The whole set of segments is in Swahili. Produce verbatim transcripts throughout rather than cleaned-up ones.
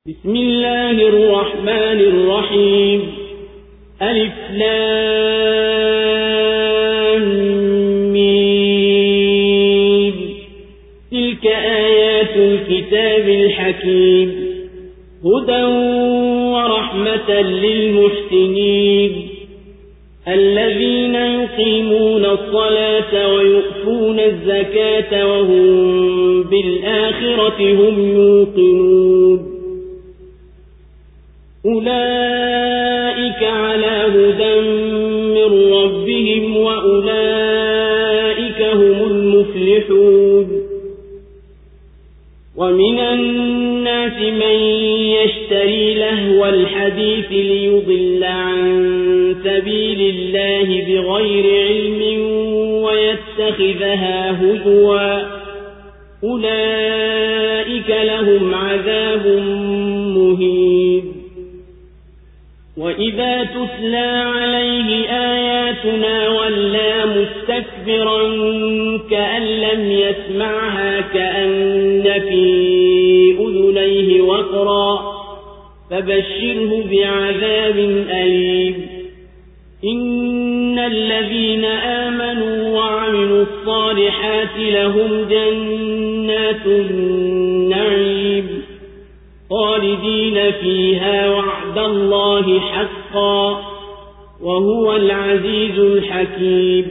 بسم الله الرحمن الرحيم ألف لام ميم تلك آيات الكتاب الحكيم هدى ورحمة للمحسنين الذين يقيمون الصلاة ويؤتون الزكاة وهم بالآخرة هم يوقنون أولئك على هدى من ربهم وأولئك هم المفلحون ومن الناس من يشتري لهو الحديث ليضل عن سبيل الله بغير علم ويتخذها هزوا أولئك لهم عذاب مهين وإذا تتلى عليه آياتنا ولى مستكبرا كأن لم يسمعها كأن في أذنيه وقرا فبشره بعذاب أليم إن الذين آمنوا وعملوا الصالحات لهم جنات النعيم خالدين فيها وعد الله حقا وهو العزيز الحكيم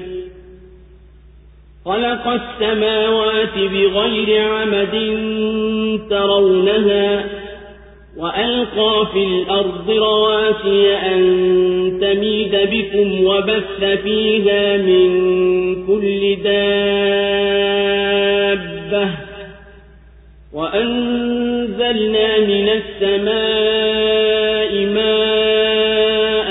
خلق السماوات بغير عمد ترونها وألقى في الأرض رواسي أن تميد بكم وبث فيها من كل دابة وأنزلنا من السماء ماء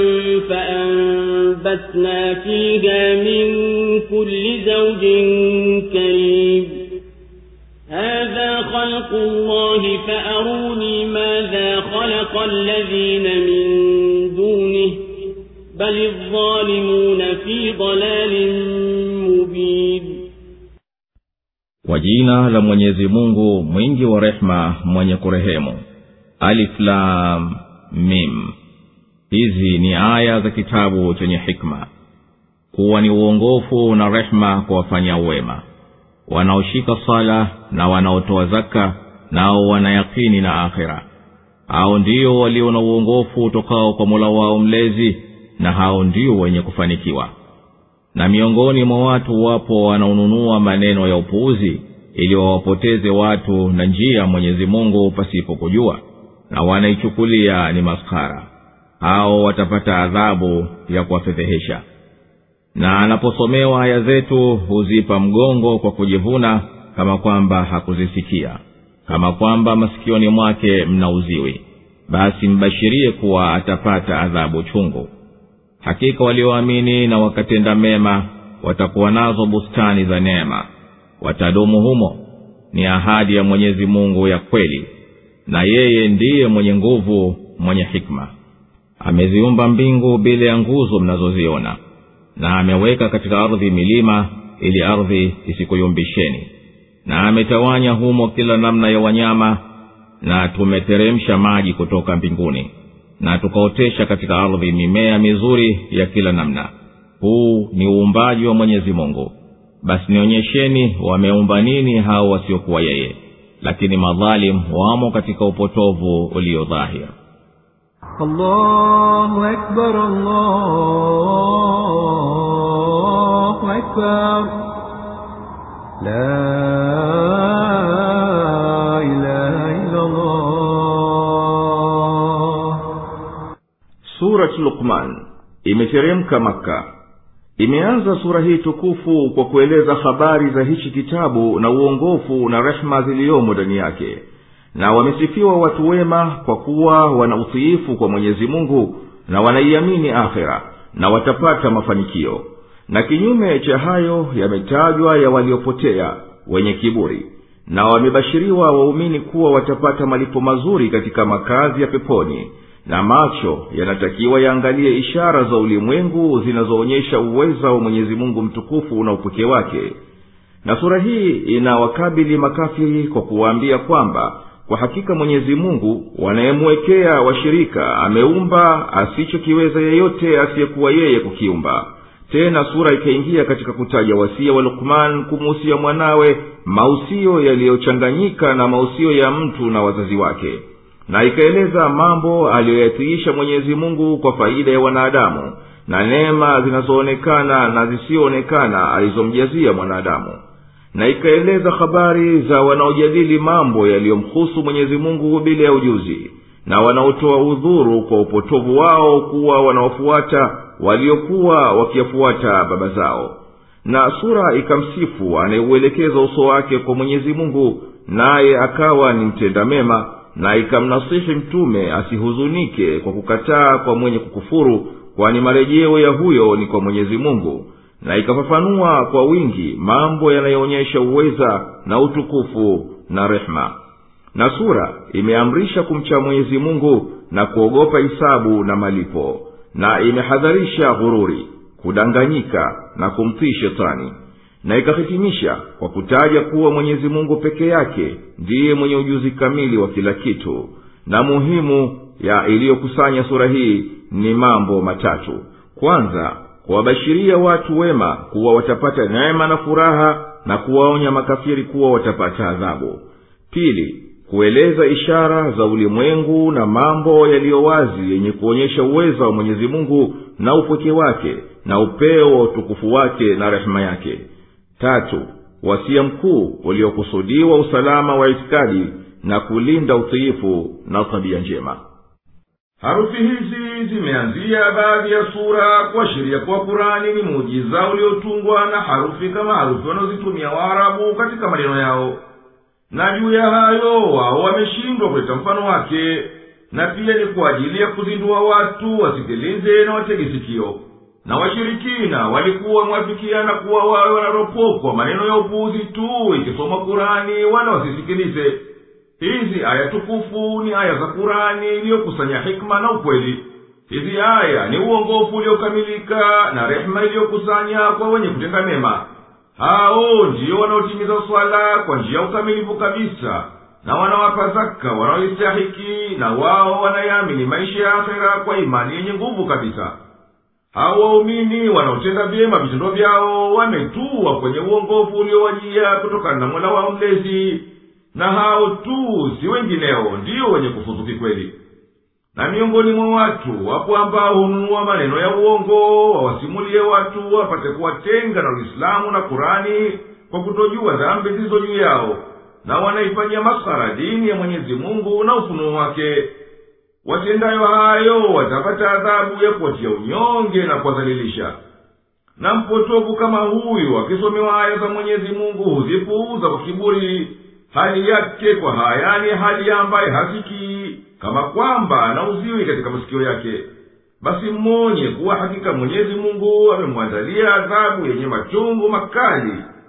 فأنبتنا فيها من كل زوج كريم هذا خلق الله فأروني ماذا خلق الذين من دونه بل الظالمون في ضلال مبين. Kwa jina la Mwenyezi Mungu mwingi wa rehema mwenye kurehemu. Alif Lam Mim. Hizi ni aya za kitabu chenye hikma, kuwa ni uongofu na rehema kwa wafanya wema, wanaoshika sala na wanaotoa zaka, nao wanayakini na akhira. Hao ndio walio na uongofu utokao kwa Mola wao mlezi, na hao ndio wenye kufanikiwa. Na miongoni mwa watu wapo wanaonunua maneno ya upuuzi ili wawapoteze watu na njia Mwenyezi Mungu pasipo kujua, na wanaichukulia ni maskara. Hao watapata adhabu ya kuwafedhehesha. Na anaposomewa aya zetu huzipa mgongo kwa kujivuna, kama kwamba hakuzisikia, kama kwamba masikioni mwake mna uziwi. Basi mbashirie kuwa atapata adhabu chungu. Hakika walioamini na wakatenda mema watakuwa nazo bustani za neema, watadumu humo. Ni ahadi ya Mwenyezi Mungu ya kweli, na yeye ndiye mwenye nguvu mwenye hikma. Ameziumba mbingu bila ya nguzo mnazoziona, na ameweka katika ardhi milima ili ardhi isikuyumbisheni, na ametawanya humo kila namna ya wanyama, na tumeteremsha maji kutoka mbinguni, na tukaotesha katika ardhi mimea mizuri ya kila namna. Huu ni uumbaji wa Mwenyezi Mungu. Basi nionyesheni wameumba nini hao wasiokuwa yeye, lakini madhalim wamo katika upotovu ulio dhahir. Allahu Akbar, Allahu Akbar, la ilaha illa Allah. Surat Luqman imeteremka Makka. Imeanza sura hii tukufu kwa kueleza habari za hichi kitabu na uongofu na rehema ziliyomo ndani yake. Na wamesifiwa watu wema kwa kuwa wana utiifu kwa Mwenyezi Mungu na wanaiamini akhera, na watapata mafanikio. Na kinyume cha hayo yametajwa ya waliopotea wenye kiburi, na wamebashiriwa waumini kuwa watapata malipo mazuri katika makazi ya peponi. Na macho yanatakiwa yaangalie ishara za ulimwengu zinazoonyesha uweza wa Mwenyezi Mungu mtukufu na upekee wake. Na sura hii inawakabili makafiri kwa kuwaambia kwamba kwa hakika Mwenyezi Mungu wanayemwekea washirika ameumba asichokiweza yeyote asiyekuwa yeye kukiumba. Tena sura ikaingia katika kutaja wasia wa Luqman kumuhusia mwanawe, mausio yaliyochanganyika na mausio ya mtu na wazazi wake, na ikaeleza mambo aliyoyatiisha Mwenyezi Mungu kwa faida ya wanadamu na neema zinazoonekana na zisioonekana alizomjazia mwanadamu, na ikaeleza habari za wanaojadili mambo yaliyomhusu Mwenyezi Mungu bila ya ujuzi, na wanaotoa udhuru kwa upotovu wao kuwa wanaofuata waliokuwa wakiyafuata baba zao. Na sura ikamsifu anayeuelekeza uso wake kwa Mwenyezi Mungu, naye akawa ni mtenda mema, na ikamnasihi mtume asihuzunike kwa kukataa kwa mwenye kukufuru, kwani marejeo ya huyo ni kwa Mwenyezi Mungu, na ikafafanua kwa wingi mambo yanayoonyesha uweza na utukufu na rehma. Na sura imeamrisha kumcha Mwenyezi Mungu na kuogopa hisabu na malipo, na imehadharisha ghururi, kudanganyika na kumtii shetani, na ikahitimisha kwa kutaja kuwa Mwenyezi Mungu peke yake ndiye mwenye ujuzi kamili wa kila kitu. Na muhimu ya iliyokusanya sura hii ni mambo matatu. Kwanza, kuwabashiria watu wema kuwa watapata neema na furaha, na kuwaonya makafiri kuwa watapata adhabu. Pili, kueleza ishara za ulimwengu na mambo yaliyo wazi yenye kuonyesha uwezo wa Mwenyezi Mungu na upweke wake na upeo wa utukufu wake na rehema yake. Tatu, wasia mkuu uliokusudiwa usalama wa itikadi na kulinda utiifu na tabia njema. Harufi hizi zimeanzia baadhi ya sura kuashiria kwa Qur'ani ni muujiza uliotungwa na harufi kama harufi wanazozitumia Waarabu katika maneno yao. Na juu ya hayo wao wameshindwa kuleta mfano wake, na pia ni kwa ajili ya kuzindua watu wasikilize na watege sikio. Na washirikina walikuwa mwafikiana kuwa wawe wanaropokwa maneno ya upuuzi tu ikisoma Qur'ani wala wasisikilize. Hizi aya tukufu ni aya za Qur'ani iliyokusanya hikma na ukweli. Hizi aya ni uongofu uliokamilika na rehema iliyokusanya kwa wenye kutenda mema. Hao ndio wanaotimiza swala kwa njia ukamilifu kabisa, na wanawapa zaka wanaoistahiki, na wao wanayamini maisha ya akhera kwa imani yenye nguvu kabisa. Hao waumini wanaotenda vyema vitendo vyao wametua kwenye uongofu uliowajia kutokana na Mola wao mlezi, na hao tu si wengineo ndio wenye kufuzu kweli. Na miongoni mwa watu wapo ambao hununua maneno ya uongo wawasimulie watu wapate kuwatenga na Uislamu na Qur'ani kwa kutojua dhambi zilizo juu yao, na wanaifanyia maskhara dini ya Mwenyezi Mungu na ufunuo wake. Watendayo hayo watapata adhabu ya kuwatia unyonge na kuwadhalilisha. Na mpotovu kama huyu akisomewa aya za Mwenyezi Mungu huzipuuza kwa kiburi, hali yake kwa hayani hali ambaye hasikii, kama kwamba anauziwi katika masikio yake. Basi mmonye kuwa hakika Mwenyezi Mungu amemwandalia adhabu yenye machungu makali.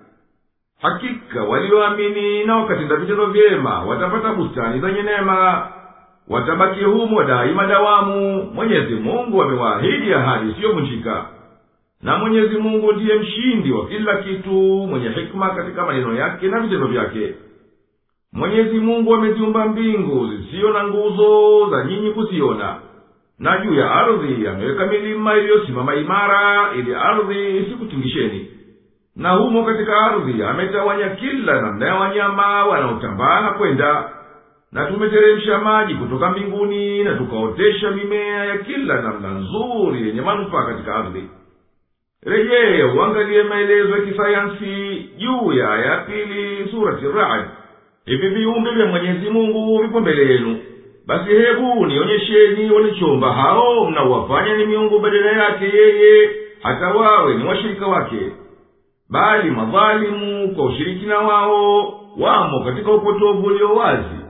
Hakika walioamini na wakatenda vitendo vyema watapata bustani zenye neema, watabaki humo daima dawamu. Mwenyezi Mungu amewaahidi ahadi isiyovunjika. Na Mwenyezi Mungu ndiye mshindi wa kila kitu, mwenye hikma katika maneno yake na vitendo vyake. Mwenyezi Mungu ameziumba mbingu zisizo na nguzo za nyinyi kuziona, na juu ya ardhi ameweka milima iliyosimama imara ili ardhi isikutingisheni. Na humo katika ardhi ametawanya kila namna ya wanyama wanaotambaa na kwenda. Na tumeteremsha maji kutoka mbinguni, na tukaotesha mimea ya kila namna nzuri yenye manufaa katika ardhi. Rejea uangalie maelezo ya kisayansi juu ya aya ya pili surati Ra'd. Hivi viumbe vya Mwenyezi Mungu vipo mbele yenu. Basi hebu nionyesheni walichomba hao mnaowafanya ni miungu badala yake yeye, hata wawe ni washirika wake. Bali madhalimu kwa ushirikina wao wamo katika upotovu ulio wazi.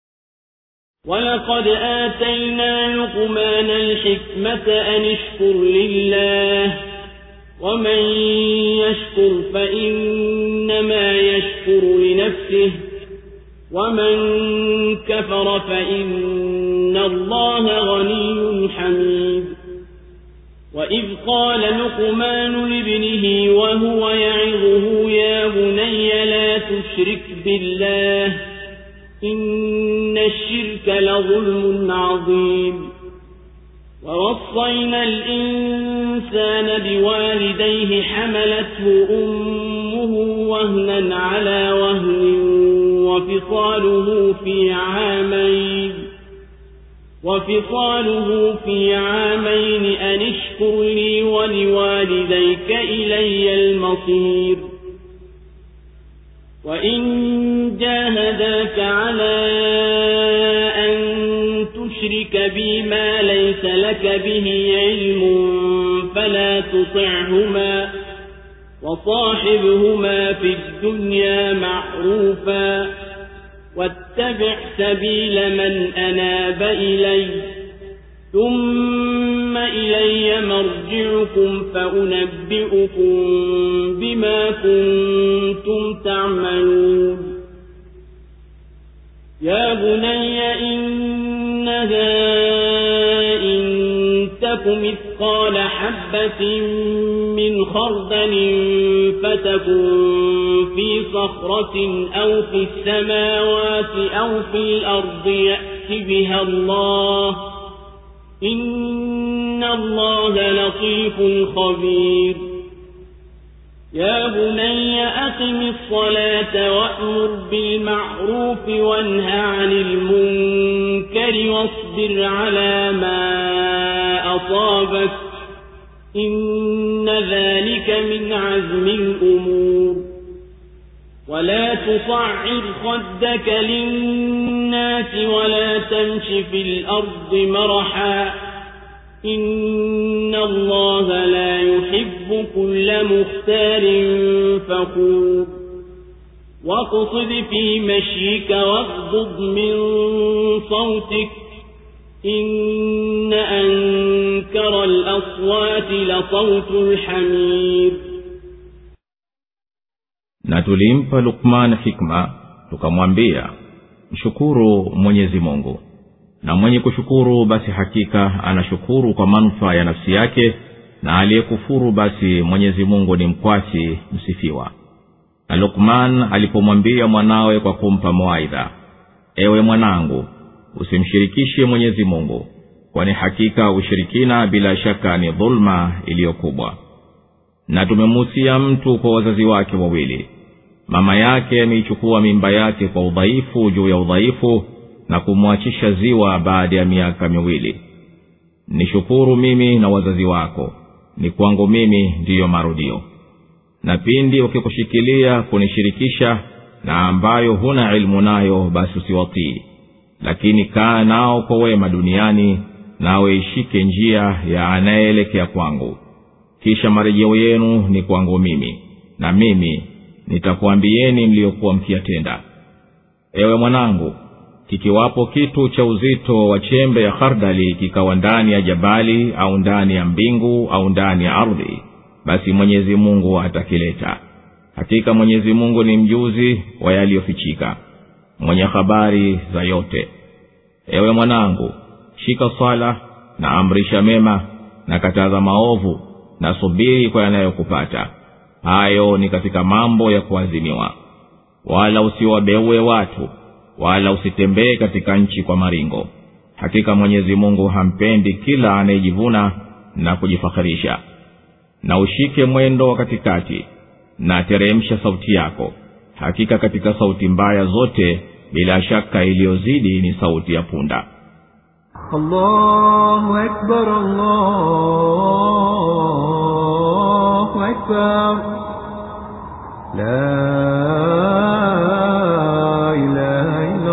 وَلَقَدْ آتَيْنَا لُقْمَانَ الْحِكْمَةَ أَنِ اشْكُرْ لِلَّهِ وَمَنْ يَشْكُرْ فَإِنَّمَا يَشْكُرُ لِنَفْسِهِ وَمَنْ كَفَرَ فَإِنَّ اللَّهَ غَنِيٌّ حَمِيدٌ. وَإِذْ قَالَ لُقْمَانُ لِابْنِهِ وَهُوَ يَعِظُهُ يَا بُنَيَّ لَا تُشْرِكْ بِاللَّهِ إن الشرك لظلم عظيم ووصينا الإنسان بوالديه حملته أمه وهنا على وهن وفصاله في عامين وفصاله في عامين أن اشكر لي ولوالديك إلي المصير وإن جاهداك على أن تشرك بي ما ليس لك به علم فلا تطعهما وصاحبهما في الدنيا معروفا واتبع سبيل من أناب إلي ثم إلي مرجعكم فأنبئكم بما كنتم تعملون يا بني إنها إن تك مثقال حبة من خردل فتكن في صخرة أو في السماوات أو في الأرض يأت بها الله إن الله لطيف خبير يا بني أقم الصلاة وأمر بالمعروف وانه عن المنكر واصبر على ما أصابك إن ذلك من عزم الأمور ولا تصعر خدك للناس ولا تمش في الأرض مرحا إن الله لا يحب كل مختال فخور واقصد في مشيك واغضض من صوتك إن أنكر الأصوات لصوت الحمير. Na tulimpa Luqman hikma tukamwambia, mshukuru Mwenyezi Mungu, na mwenye kushukuru basi hakika anashukuru kwa manufaa ya nafsi yake, na aliyekufuru basi Mwenyezi Mungu ni mkwasi msifiwa. Na Luqman alipomwambia mwanawe kwa kumpa mawaidha, ewe mwanangu, usimshirikishe Mwenyezi Mungu, kwani hakika ushirikina bila shaka ni dhulma iliyokubwa. Na tumemuhusia mtu kwa wazazi wake wawili. Mama yake ameichukua mimba yake kwa udhaifu juu ya udhaifu na kumwachisha ziwa baada ya miaka miwili. Nishukuru mimi na wazazi wako, ni kwangu mimi ndiyo marudio. Na pindi wakikushikilia kunishirikisha na ambayo huna ilmu nayo, basi usiwatii, lakini kaa nao kwa wema duniani, nawe ishike njia ya anayeelekea kwangu. Kisha marejeo yenu ni kwangu mimi, na mimi nitakuambieni mliokuwa mkiyatenda. Ewe mwanangu, kikiwapo kitu cha uzito wa chembe ya khardali kikawa ndani ya jabali au ndani ya mbingu au ndani ya ardhi, basi Mwenyezi Mungu atakileta. Hakika Mwenyezi Mungu ni mjuzi wa yaliyofichika, mwenye habari za yote. Ewe mwanangu, shika swala na amrisha mema na kataza maovu na subiri kwa yanayokupata. Hayo ni katika mambo ya kuazimiwa. Wala usiwabeue watu, wala usitembee katika nchi kwa maringo. Hakika Mwenyezi Mungu hampendi kila anayejivuna na kujifakhirisha. Na ushike mwendo wa katikati, na teremsha sauti yako. Hakika katika sauti mbaya zote bila shaka iliyozidi ni sauti ya punda. Allahu Akbar, Allahu Akbar, la ilaha illa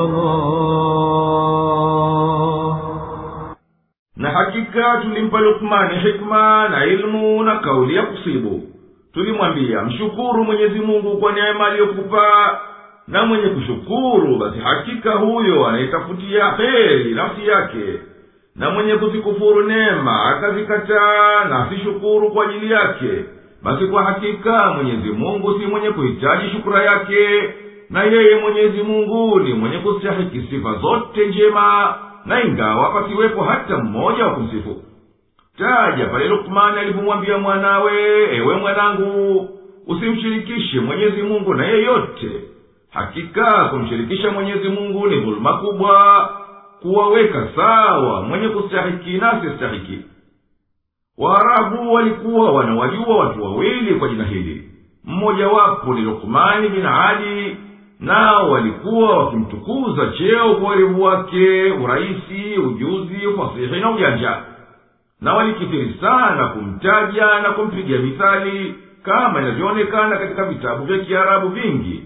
Allah. Na hakika tulimpa Luqman hikma na ilmu na kauli ya kusibu. Tulimwambia, mshukuru Mwenyezi Mungu kwa neema aliyokupa, na mwenye kushukuru basi hakika huyo anaitafutia heri nafsi yake, na mwenye kuzikufuru neema akazikataa na asishukuru kwa ajili yake, basi kwa hakika Mwenyezi Mungu si mwenye kuhitaji shukura yake, na yeye Mwenyezi Mungu ni mwenye kustahiki sifa zote njema, na ingawa pasiwepo hata mmoja wa kumsifu. Taja pale Luqman alipomwambia mwanawe, ewe mwanangu, usimshirikishe Mwenyezi Mungu na yeyote, hakika kumshirikisha Mwenyezi Mungu ni dhuluma kubwa, kuwaweka sawa mwenye kustahiki na asiyestahiki. Waarabu walikuwa wanawajua watu wawili kwa jina hili. Mmoja wapo ni Luqman bin Adi, nao walikuwa wakimtukuza cheo kwa elimu wake, uraisi, ujuzi, ufasihi na ujanja, na walikithiri sana kumtaja na kumpigia mithali kama inavyoonekana katika vitabu vya Kiarabu vingi.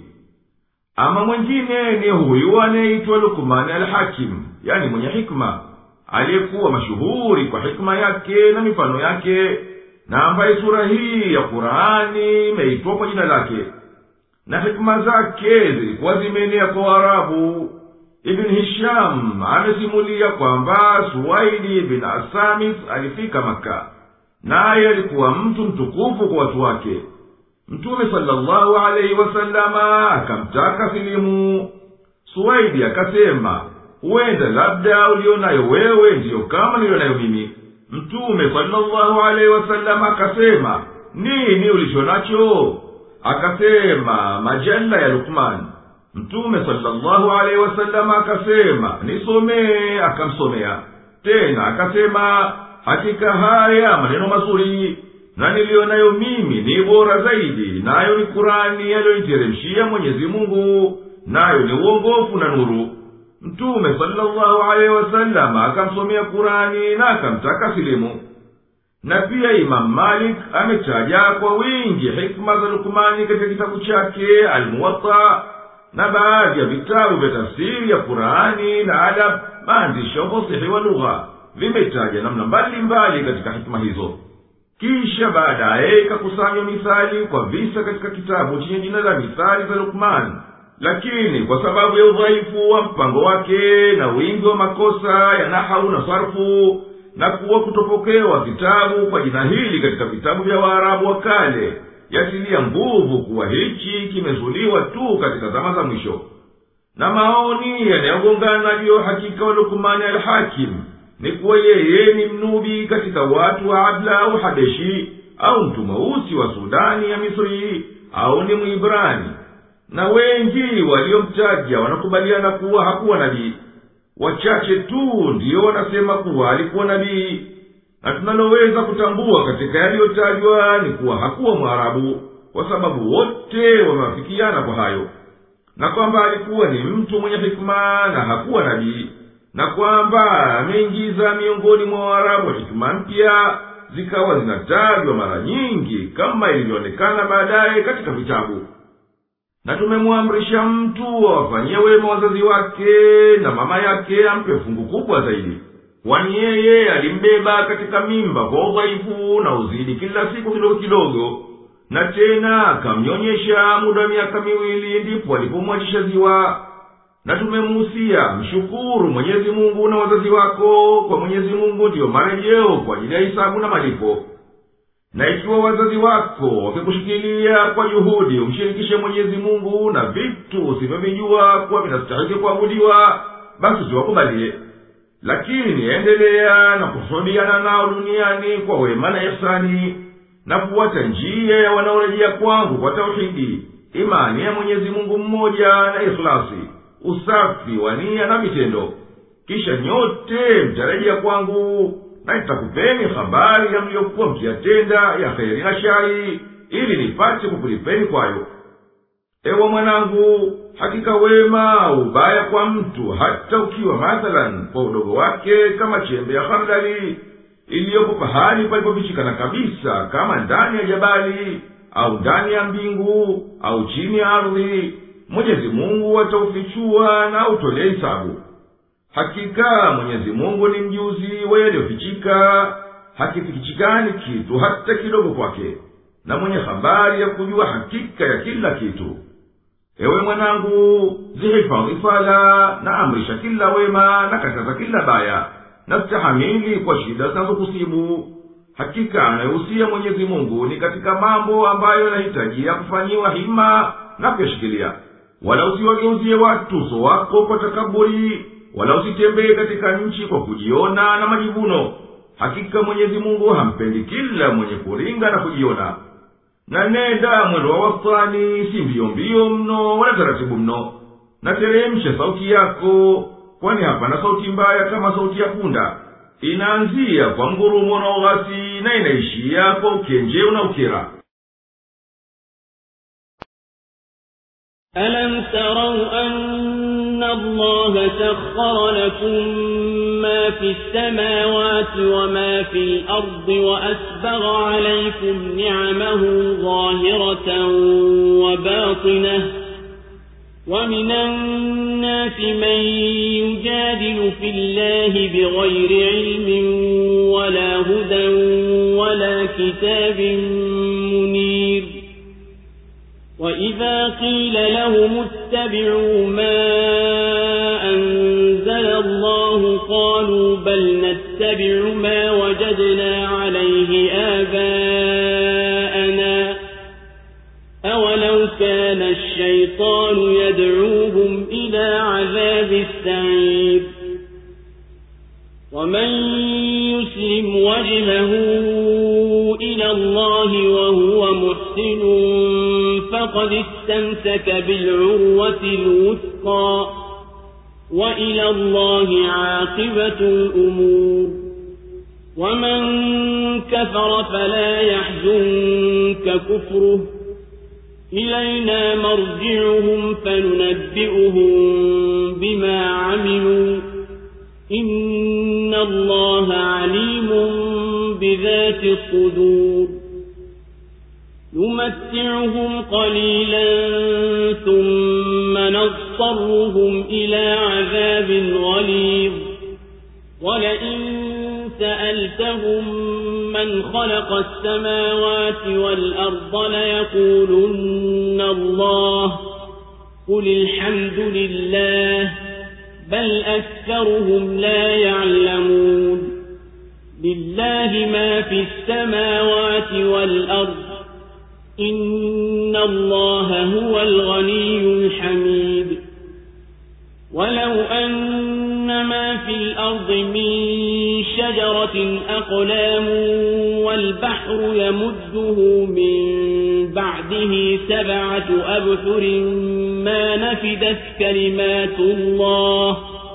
Ama mwingine ni huyu anayeitwa Luqman al-Hakim, yani mwenye hikma, aliyekuwa mashuhuri kwa hikma yake na mifano yake, na ambaye sura hii ya Qur'ani imeitwa kwa jina lake, na hikma zake zilikuwa zimeenea kwa Waarabu. Ibn Hisham amesimulia kwamba Suwaidi bin Asamit alifika Maka, naye alikuwa mtu mtukufu kwa watu wake. Mtume sallallahu alayhi wasallama akamtaka silimu. Suwaidi akasema, huenda labda ulionayo wewe ndiyo kama nilionayo mimi. Mtume sallallahu alayhi wasallama akasema, nini ulichonacho? Akasema, majalla ya Luqman. Mtume sallallahu alayhi wasallama akasema, nisomee. Akamsomea tena akasema, hakika haya maneno mazuri, na nilionayo mimi ni bora zaidi, nayo ni Qur'ani aliyoniteremshia Mwenyezi Mungu, nayo ni uongofu na nuru. Mtume sallallahu alayhi wasallama akamsomea Qur'ani na akamtaka silimu. Na pia Imam Malik ametaja kwa wingi hikma za Luqmani katika kitabu chake Al-Muwatta, na baadhi ya vitabu vya tafsiri ya Qur'ani na adab, maandishi ya fasihi wa lugha vimetaja namna mbalimbali katika hikma hizo. Kisha baadaye ikakusanywa mithali kwa visa katika kitabu chenye jina la Mithali za Luqman, lakini kwa sababu ya udhaifu wa mpango wake na wingi wa makosa ya nahau na sarfu, na kuwa kutopokewa vitabu kwa jina hili katika vitabu vya Waarabu wa kale, yatilia nguvu kuwa hichi kimezuliwa tu katika zama za mwisho. Na maoni yanayogongana juu ya hakika wa Luqman al-Hakim ni kuwa yeye ni mnubi katika watu wa Abla au Habeshi, au mtu mweusi wa Sudani ya Misri, au ni Mwibrani. Na wengi waliomtaja wanakubaliana kuwa hakuwa nabii. Wachache tu ndiyo wanasema kuwa alikuwa nabii. Na tunaloweza kutambua katika yaliyotajwa ni kuwa hakuwa Mwarabu, kwa sababu wote wamewafikiana kwa hayo, na kwamba alikuwa ni mtu mwenye hikma na hakuwa nabii, na kwamba ameingiza miongoni mwa Waarabu hikma mpya zikawa zinatajwa mara nyingi kama ilivyoonekana baadaye katika vitabu. Na tumemwamrisha mtu awafanyie wema wazazi wake, na mama yake ampe fungu kubwa zaidi, kwani yeye alimbeba katika mimba kwa udhaifu na uzidi kila siku kidogo kidogo, na tena akamnyonyesha muda miaka miwili ndipo alipomwachisha ziwa. Na tumemuhusia mshukuru Mwenyezi Mungu na wazazi wako, kwa Mwenyezi Mungu ndiyo marejeo kwa ajili ya hisabu na malipo. Na ikiwa wazazi wako wakikushikilia kwa juhudi umshirikishe Mwenyezi Mungu na vitu usivyovijua kuwa vinastahili kuabudiwa, basi tuwakubalie. Lakini endelea na kusudiana nao duniani kwa wema na ihsani, na kufuata njia ya wanaorejea kwangu kwa tauhidi, imani ya Mwenyezi Mungu mmoja na ikhlasi, usafi wa nia na vitendo. Kisha nyote mtarejea kwangu, na nitakupeni habari ya mliokuwa mkiyatenda ya kheri na shari, ili nipate kukulipeni kwayo. Ewe mwanangu, hakika wema ubaya kwa mtu, hata ukiwa mathalan kwa udogo wake kama chembe ya khardali iliyopo pahali palipofichikana kabisa, kama ndani ya jabali au ndani ya mbingu au chini ya ardhi, Mwenyezi Mungu ataufichua na utolee hisabu. Hakika Mwenyezi Mungu ni mjuzi wa yaliyofichika, hakifichikani kitu hata kidogo kwake, na mwenye habari ya kujua hakika ya kila kitu. Ewe mwanangu, zihifadhi sala, na amrisha kila wema na kataza kila baya, na stahamili kwa shida zinazokusibu. Hakika anayehusia Mwenyezi Mungu ni katika mambo ambayo yanahitajia kufanyiwa hima na kuyashikilia. Wala usiwageuzie watu uso wako kwa takaburi, wala usitembee katika nchi kwa kujiona na majivuno. Hakika Mwenyezi Mungu hampendi kila mwenye kuringa na kujiona. na nenda mwendo wa wastani, si mbio mbio mno wala taratibu mno, na teremsha sauti yako, kwani hapana sauti mbaya kama sauti ya punda. Inaanzia kwa ngurumo na ughasi na inaishia kwa ukenjeu na ukira. ألم تروا أن الله سخر لكم ما في السماوات وما في الأرض وأسبغ عليكم نعمه ظاهرة وباطنة ومن الناس من يجادل في الله بغير علم ولا هدى ولا كتاب منير وإذا قيل لهم اتبعوا ما أنزل الله قالوا بل نتبع ما وجدنا عليه آباءنا أولو كان الشيطان يدعوهم إلى عذاب السعير ومن يسلم وجهه إلى الله وهو محسن فقد استمسك بالعروة الوثقى وإلى الله عاقبة الأمور ومن كفر فلا يحزنك كفره إلينا مرجعهم فننبئهم بما عملوا إن الله عليم بذات الصدور نمتعهم قليلا ثم نضطرهم إلى عذاب غليظ ولئن سألتهم من خلق السماوات والأرض ليقولن الله قل الحمد لله بل أكثرهم لا يعلمون لله ما في السماوات والأرض إن الله هو الغني الحميد ولو أن ما في الأرض من شجرة أقلام والبحر يمده من بعده سبعة أبحر ما نفدت كلمات الله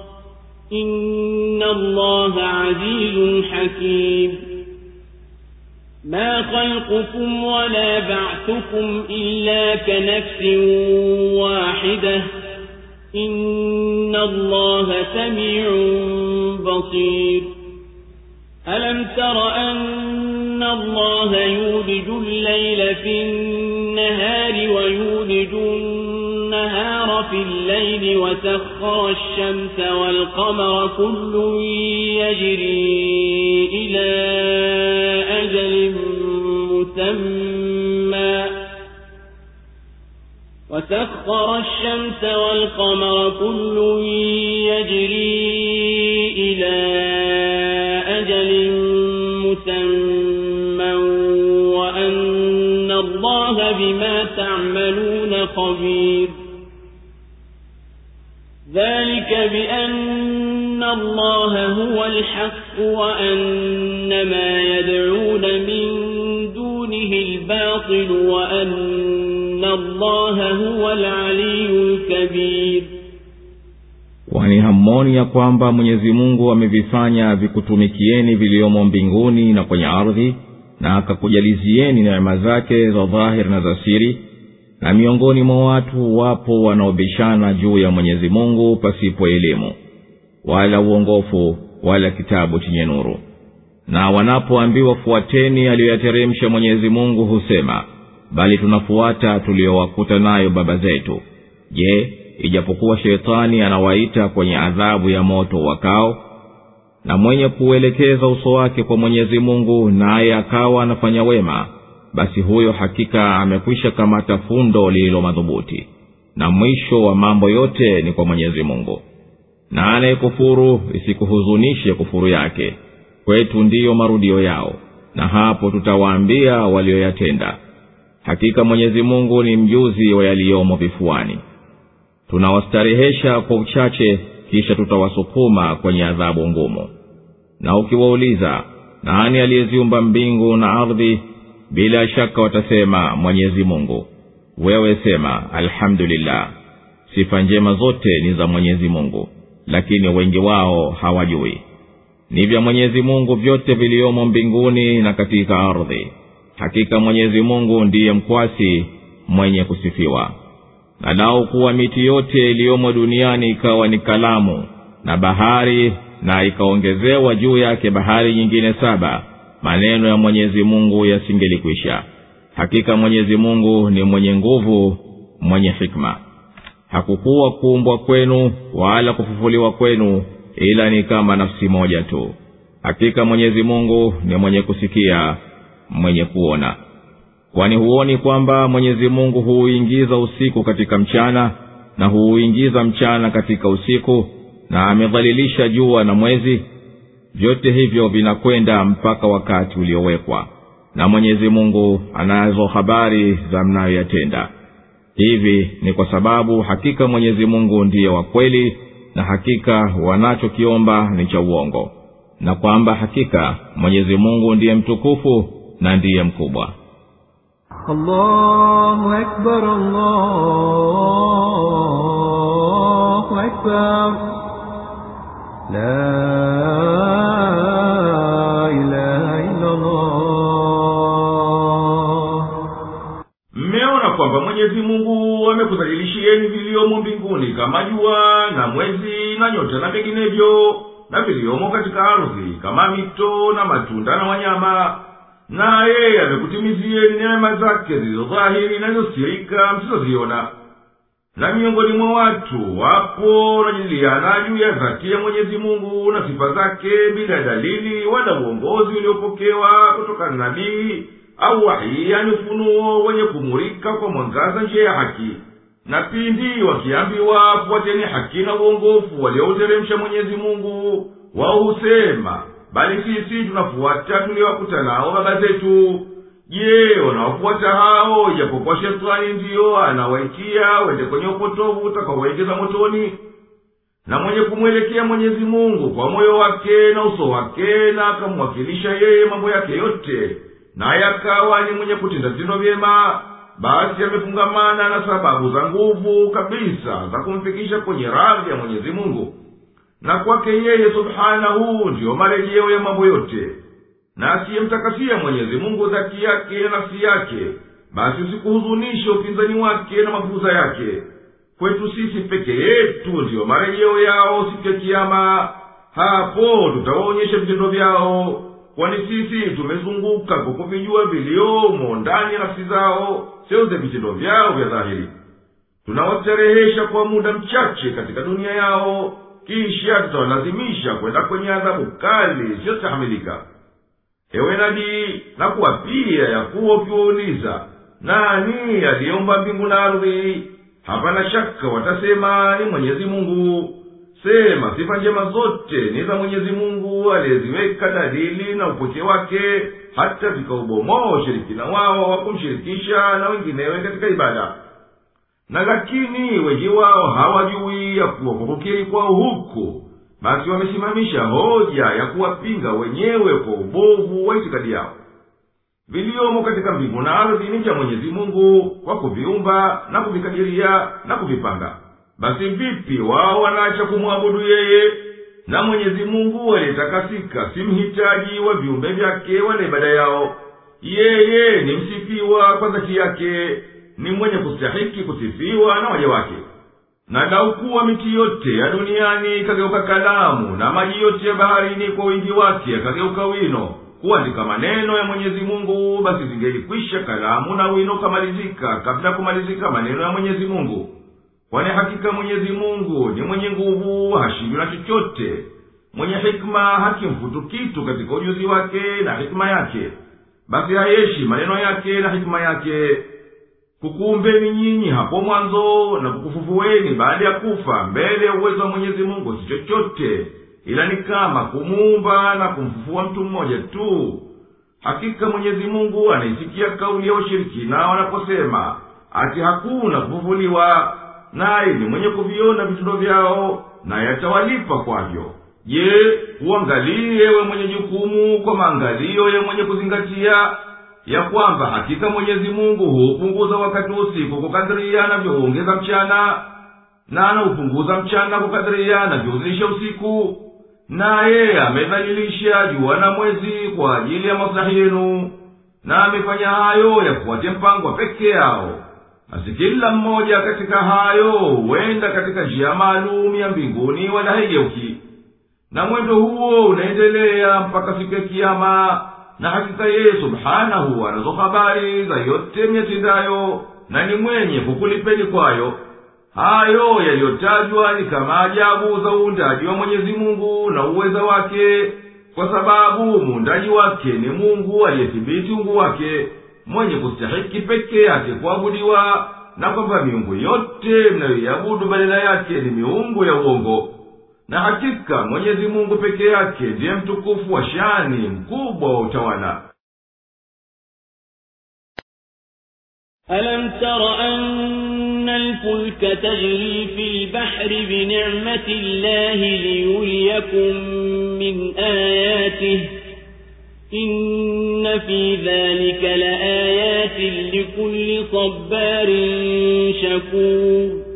إن الله عزيز حكيم ما خلقكم ولا بعثكم إلا كنفس واحدة إن الله سميع بصير ألم تر أن الله يولج الليل في النهار ويولج النهار في الليل وسخر الشمس والقمر كل يجري إلى أجل مسمى وسخر الشمس والقمر كل يجري إلى أجل مسمى وأن الله بما تعملون خبير ذلك بأن الله هو الحق وأن ما يدعون من دونه الباطل وأن الله هو العلي الكبير. Kwani hammoni ya kwamba Mwenyezi Mungu amevifanya vikutumikieni viliomo mbinguni na kwenye ardhi, na akakujalizieni neema zake za dhahir na za siri, na miongoni mwa watu wapo wanaobishana juu ya Mwenyezi Mungu pasipo elimu wala uongofu wala kitabu chenye nuru. Na wanapoambiwa fuateni aliyoyateremsha Mwenyezi Mungu husema, bali tunafuata tuliowakuta nayo baba zetu. Je, ijapokuwa shetani anawaita kwenye adhabu ya moto wakao? Na mwenye kuelekeza uso wake kwa Mwenyezi Mungu naye akawa anafanya wema, basi huyo hakika amekwisha kamata fundo lililo madhubuti, na mwisho wa mambo yote ni kwa Mwenyezi Mungu. Na anayekufuru isikuhuzunishe kufuru yake, kwetu ndiyo marudio yao, na hapo tutawaambia walioyatenda. Hakika Mwenyezi Mungu ni mjuzi wa yaliyomo vifuani. Tunawastarehesha kwa uchache, kisha tutawasukuma kwenye adhabu ngumu. Na ukiwauliza, nani aliyeziumba mbingu na ardhi, bila shaka watasema Mwenyezi Mungu. Wewe sema alhamdulillah, sifa njema zote ni za Mwenyezi Mungu, lakini wengi wao hawajui. Ni vya Mwenyezi Mungu vyote viliomo mbinguni na katika ardhi. Hakika Mwenyezi Mungu ndiye mkwasi mwenye kusifiwa. Na lau kuwa miti yote iliyomo duniani ikawa ni kalamu, na bahari na ikaongezewa juu yake bahari nyingine saba, maneno ya Mwenyezi Mungu yasingelikwisha. Hakika Mwenyezi Mungu ni mwenye nguvu, mwenye hikma. Hakukuwa kuumbwa kwenu wala kufufuliwa kwenu ila ni kama nafsi moja tu. Hakika Mwenyezi Mungu ni mwenye kusikia, mwenye kuona. Kwani huoni kwamba Mwenyezi Mungu huuingiza usiku katika mchana na huuingiza mchana katika usiku, na amedhalilisha jua na mwezi? Vyote hivyo vinakwenda mpaka wakati uliowekwa, na Mwenyezi Mungu anazo habari za mnayoyatenda. Hivi ni kwa sababu hakika Mwenyezi Mungu ndiye wa kweli, na hakika wanachokiomba ni cha uongo, na kwamba hakika Mwenyezi Mungu ndiye mtukufu na ndiye mkubwa. Allahu Akbar, Allahu Akbar, la ilaha illa Allah. Mmeona kwamba Mwenyezi Mungu amekudhalilishieni viliomo mbinguni kama jua na mwezi na nyota na vinginevyo, na viliomo katika ardhi kama mito na matunda na wanyama. Na yeye amekutimizieni neema zake zilizodhahiri na zilizosirika msizoziona. Na miongoni mwa watu wapo wanajadiliana juu ya dhati ya Mwenyezi Mungu na sifa zake bila dalili wala uongozi uliopokewa kutoka nabii au wahi, yani ufunuo wenye kumurika kwa mwangaza njia ya haki. Na pindi wakiambiwa fuateni haki na uongofu waliouteremsha Mwenyezi Mungu, wao husema bali sisi tunafuata tuliowakuta nao baba zetu. Je, wanaofuata hao ijapokuwa shetani ndiyo anawaitia wende kwenye upotovu utakaowaingiza motoni? Na mwenye kumwelekea Mwenyezi Mungu kwa moyo wake na uso wake, na akamwakilisha yeye mambo yake yote, na yakawa ni mwenye kutenda vitendo vyema, basi amefungamana na sababu za nguvu kabisa za kumfikisha kwenye radhi ya Mwenyezi Mungu. Na kwake yeye subhanahu ndiyo marejeo ya mambo yote. Na asiyemtakasia Mwenyezi Mungu dhati yake na nafsi yake, basi usikuhuzunishe upinzani wake na mafuza yake. Kwetu sisi peke yetu ndiyo marejeo yao siku ya kiyama. Hapo tutawaonyesha vitendo vyao, kwani sisi tumezunguka kwa kuvijua viliomo ndani ya nafsi zao, sio za vitendo vyao vya dhahiri. Tunawasterehesha kwa muda mchache katika dunia yao, kisha tutawalazimisha kwenda kwenye adhabu kali isiyostahamilika. Ewe nabii, na kuwapia ya kuwa ukiwauliza nani aliyeumba mbingu na ardhi, hapana shaka watasema ni Mwenyezi Mungu. Sema sifa njema zote ni za Mwenyezi Mungu aliyeziweka dalili na upweke wake, hata vikaubomoa ushirikina wao wa kumshirikisha na wenginewe katika ibada. Na lakini wengi wao hawajui ya kuwa kwa kukiri kwao huku, basi wamesimamisha hoja ya kuwapinga wenyewe kwa ubovu wa itikadi yao. Viliomo katika mbingu na ardhi ni vya Mwenyezi Mungu kwa kuviumba na kuvikadiria na kuvipanga. Basi vipi wao wanaacha kumwabudu yeye? Na Mwenyezi Mungu aliyetakasika si mhitaji wa viumbe vyake wala ibada yao. Yeye ni msifiwa kwa dhati yake, ni mwenye kustahiki kusifiwa na waja wake. Na laukuwa miti yote ya duniani ikageuka kalamu, na maji yote ya baharini kwa wingi wake yakageuka wino kuandika maneno ya Mwenyezi Mungu, basi zingelikwisha kalamu na wino kamalizika kabla kumalizika maneno ya Mwenyezi Mungu. Kwani hakika Mwenyezi Mungu ni mwenye nguvu, hashindwi na chochote, mwenye hikma, hakimfutu kitu katika ujuzi wake na hikma yake, basi hayeshi maneno yake na hikma yake. Kukuumbeni nyinyi hapo mwanzo na kukufufueni baada ya kufa mbele ya uwezo wa Mwenyezi Mungu si chochote, ila ni kama kumuumba na kumfufua mtu mmoja tu. Hakika Mwenyezi Mungu anaisikia kauli ya washirikina wanaposema ati hakuna kufufuliwa, naye ni mwenye kuviona vitendo vyao na yatawalipa kwavyo. Je, uangalie we mwenye jukumu kwa maangalio ya mwenye kuzingatia? ya kwamba hakika Mwenyezi Mungu huupunguza wakati wa usiku kukadiria anavyouongeza mchana, na anaupunguza mchana kukadiria anavyozidisha usiku, naye amedhalilisha jua na mwezi kwa ajili ya maslahi yenu, na amefanya hayo yafuate mpango peke yao. Basi kila mmoja katika hayo huenda katika njia maalum ya mbinguni wala haigeuki, na mwendo huo unaendelea mpaka siku ya Kiyama. Na hakika yeye subhanahu anazo habari za yote myatendayo, na ni mwenye kukulipeni kwayo. Hayo yaliyotajwa ni kama ajabu za uundaji wa Mwenyezi Mungu na uweza wake, kwa sababu muundaji wake ni Mungu aliyethibiti uungu wake, mwenye kustahiki peke yake kuabudiwa, na kwamba miungu yote mnayoiabudu badala yake ni miungu ya uongo. Na hakika Mwenyezi Mungu peke yake ndiye mtukufu wa shani, mkubwa wa utawala. ألم تر أن الفلك تجري في البحر بنعمة الله ليريكم من آياته إن في ذلك لآيات لكل صبار شكور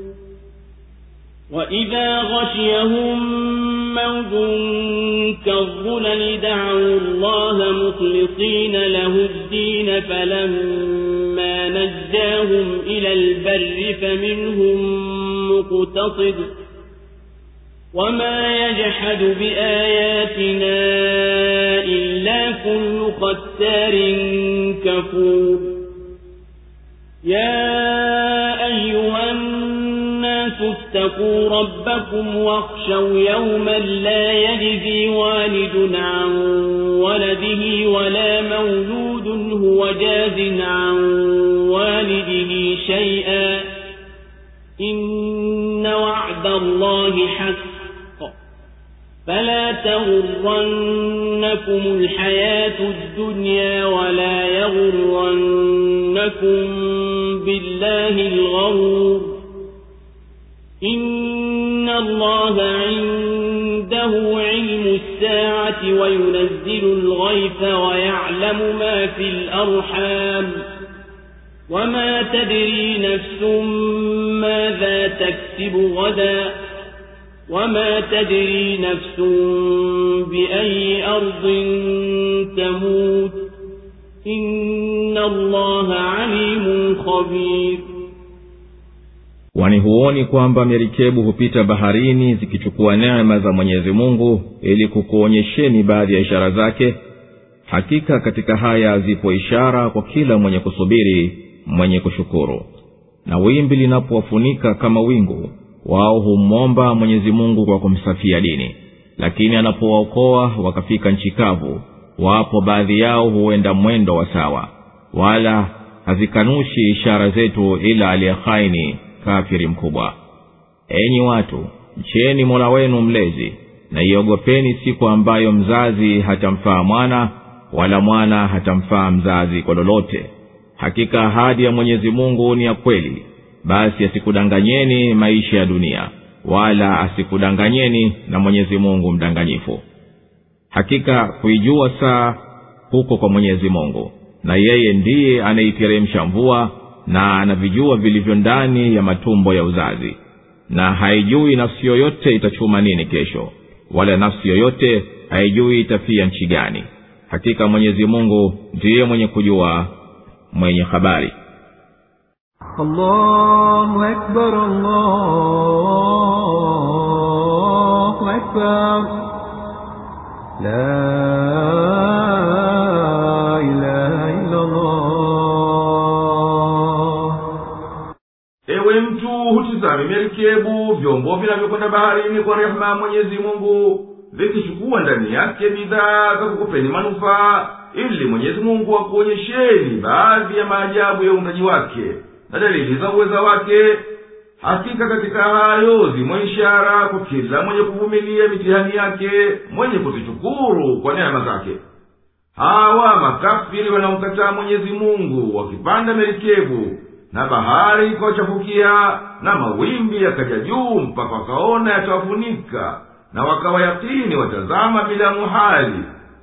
وإذا غشيهم موج كالظلل دعوا الله مخلصين له الدين فلما نجاهم إلى البر فمنهم مقتصد وما يجحد بآياتنا إلا كل ختار كفور يا أيها الناس اتقوا ربكم واخشوا يوما لا يجزي والد عن ولده ولا مولود هو جاز عن والده شيئا إن وعد الله حق فلا تغرنكم الحياة الدنيا ولا يغرنكم بالله الغرور إن الله عنده علم الساعة وينزل الغيث ويعلم ما في الأرحام وما تدري نفس ماذا تكسب غدا وما تدري نفس بأي أرض تموت إن الله عليم خبير. Wani huoni kwamba merikebu hupita baharini zikichukua neema za Mwenyezi Mungu ili kukuonyesheni baadhi ya ishara zake? Hakika katika haya zipo ishara kwa kila mwenye kusubiri, mwenye kushukuru. Na wimbi linapowafunika kama wingu, wao humwomba Mwenyezi Mungu kwa kumsafia dini, lakini anapowaokoa wakafika nchi kavu, wapo baadhi yao huenda mwendo wa sawa, wala hazikanushi ishara zetu ila aliyekhaini kafiri mkubwa. Enyi watu, mcheni Mola wenu mlezi, na iogopeni siku ambayo mzazi hatamfaa mwana wala mwana hatamfaa mzazi kwa lolote. Hakika ahadi ya Mwenyezi Mungu ni ya kweli, basi asikudanganyeni maisha ya dunia, wala asikudanganyeni na Mwenyezi Mungu mdanganyifu. Hakika kuijua saa huko kwa Mwenyezi Mungu, na yeye ndiye anaiteremsha mvua, na anavijua vilivyo ndani ya matumbo ya uzazi. Na haijui nafsi yoyote itachuma nini kesho, wala nafsi yoyote haijui itafia nchi gani. Hakika Mwenyezi Mungu ndiye mwenye kujua, mwenye habari. Allahu Akbar, Allahu Akbar, la ilaha illa Allah. Ewe mtu, hutizame merikebu, vyombo vinavyokwenda baharini kwa rehema ya Mwenyezi Mungu, vikichukua ndani yake bidhaa za kukupeni manufaa, ili Mwenyezi Mungu akuonyesheni baadhi ya maajabu ya uundaji wake na dalili za uweza wake. Hakika katika hayo zimo ishara kwa kila mwenye kuvumilia mitihani yake, mwenye kuzishukuru kwa neema zake. Hawa makafiri wanaomkataa Mwenyezi Mungu wakipanda merikebu, na bahari ikawachafukia, na mawimbi yakaja juu mpaka wakaona yatawafunika, na wakawa yakini watazama bila muhali,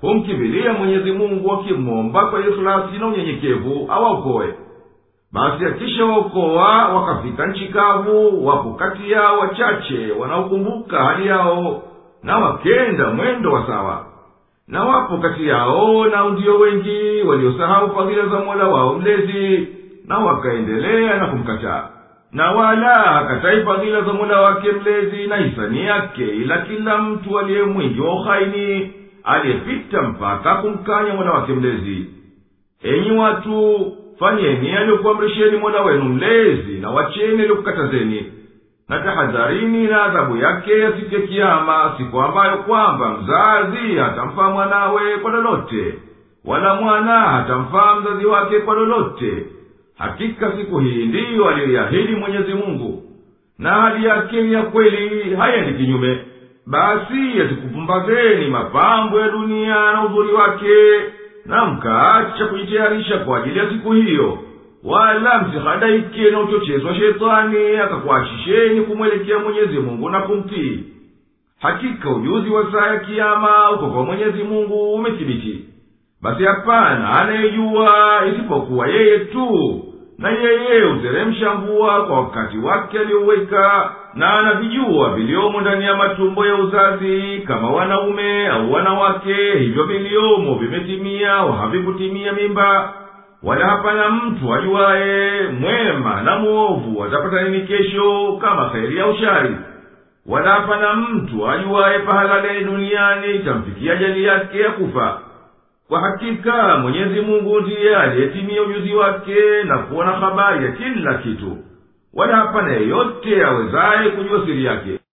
humkimbilia mwenyezi mungu wakimwomba kwa ikhlasi na unyenyekevu awaokoe. Basi akisha waokoa wakafika nchi kavu, wapo kati yao wachache wanaokumbuka hali yao na wakenda mwendo wa sawa, na wapo kati yao nao ndio wengi waliosahau fadhila za mola wao mlezi na wakaendelea na kumkataa, na wala hakatai fadhila za mola wake mlezi na hisani yake, ila kila mtu aliye mwingi wa uhaini aliyepita mpaka kumkanya mola wake mlezi. Enyi watu, fanyeni aliyokuamrisheni mola wenu mlezi na wacheni aliyokukatazeni, na tahadharini na adhabu yake ya siku ya kiyama, siku ambayo kwamba mzazi hatamfaa mwanawe kwa lolote, wala mwana hatamfaa mzazi wake kwa lolote. Hakika siku hii ndiyo aliyoiahidi Mwenyezi Mungu, na hali yake ni ya kweli, hayendi kinyume. Basi yasikupumbazeni mapambo ya dunia na uzuri wake, na mkaacha kujitayarisha kwa ajili ya siku hiyo, wala msihadaike na uchochezo wa shetani akakuachisheni kumwelekea Mwenyezi Mungu na kumtii. Hakika ujuzi wa saa ya kiyama uko kwa Mwenyezi Mungu umethibiti. Basi hapana anayejua isipokuwa yeye tu, na yeye huteremsha mvua kwa wakati wake alioweka, na anavijua viliomo ndani ya matumbo ya uzazi, kama wanaume au wanawake hivyo viliomo vimetimia au havikutimia mimba. Wala hapana mtu ajuaye mwema na muovu atapata nini kesho, kama kheri au shari. Wala hapana mtu ajuaye pahalale duniani itamfikia ajali yake ya kufa. Kwa hakika Mwenyezi Mungu ndiye aliyetimia ujuzi wake na kuona habari ya kila kitu, wala hapana yeyote awezaye kujua siri yake.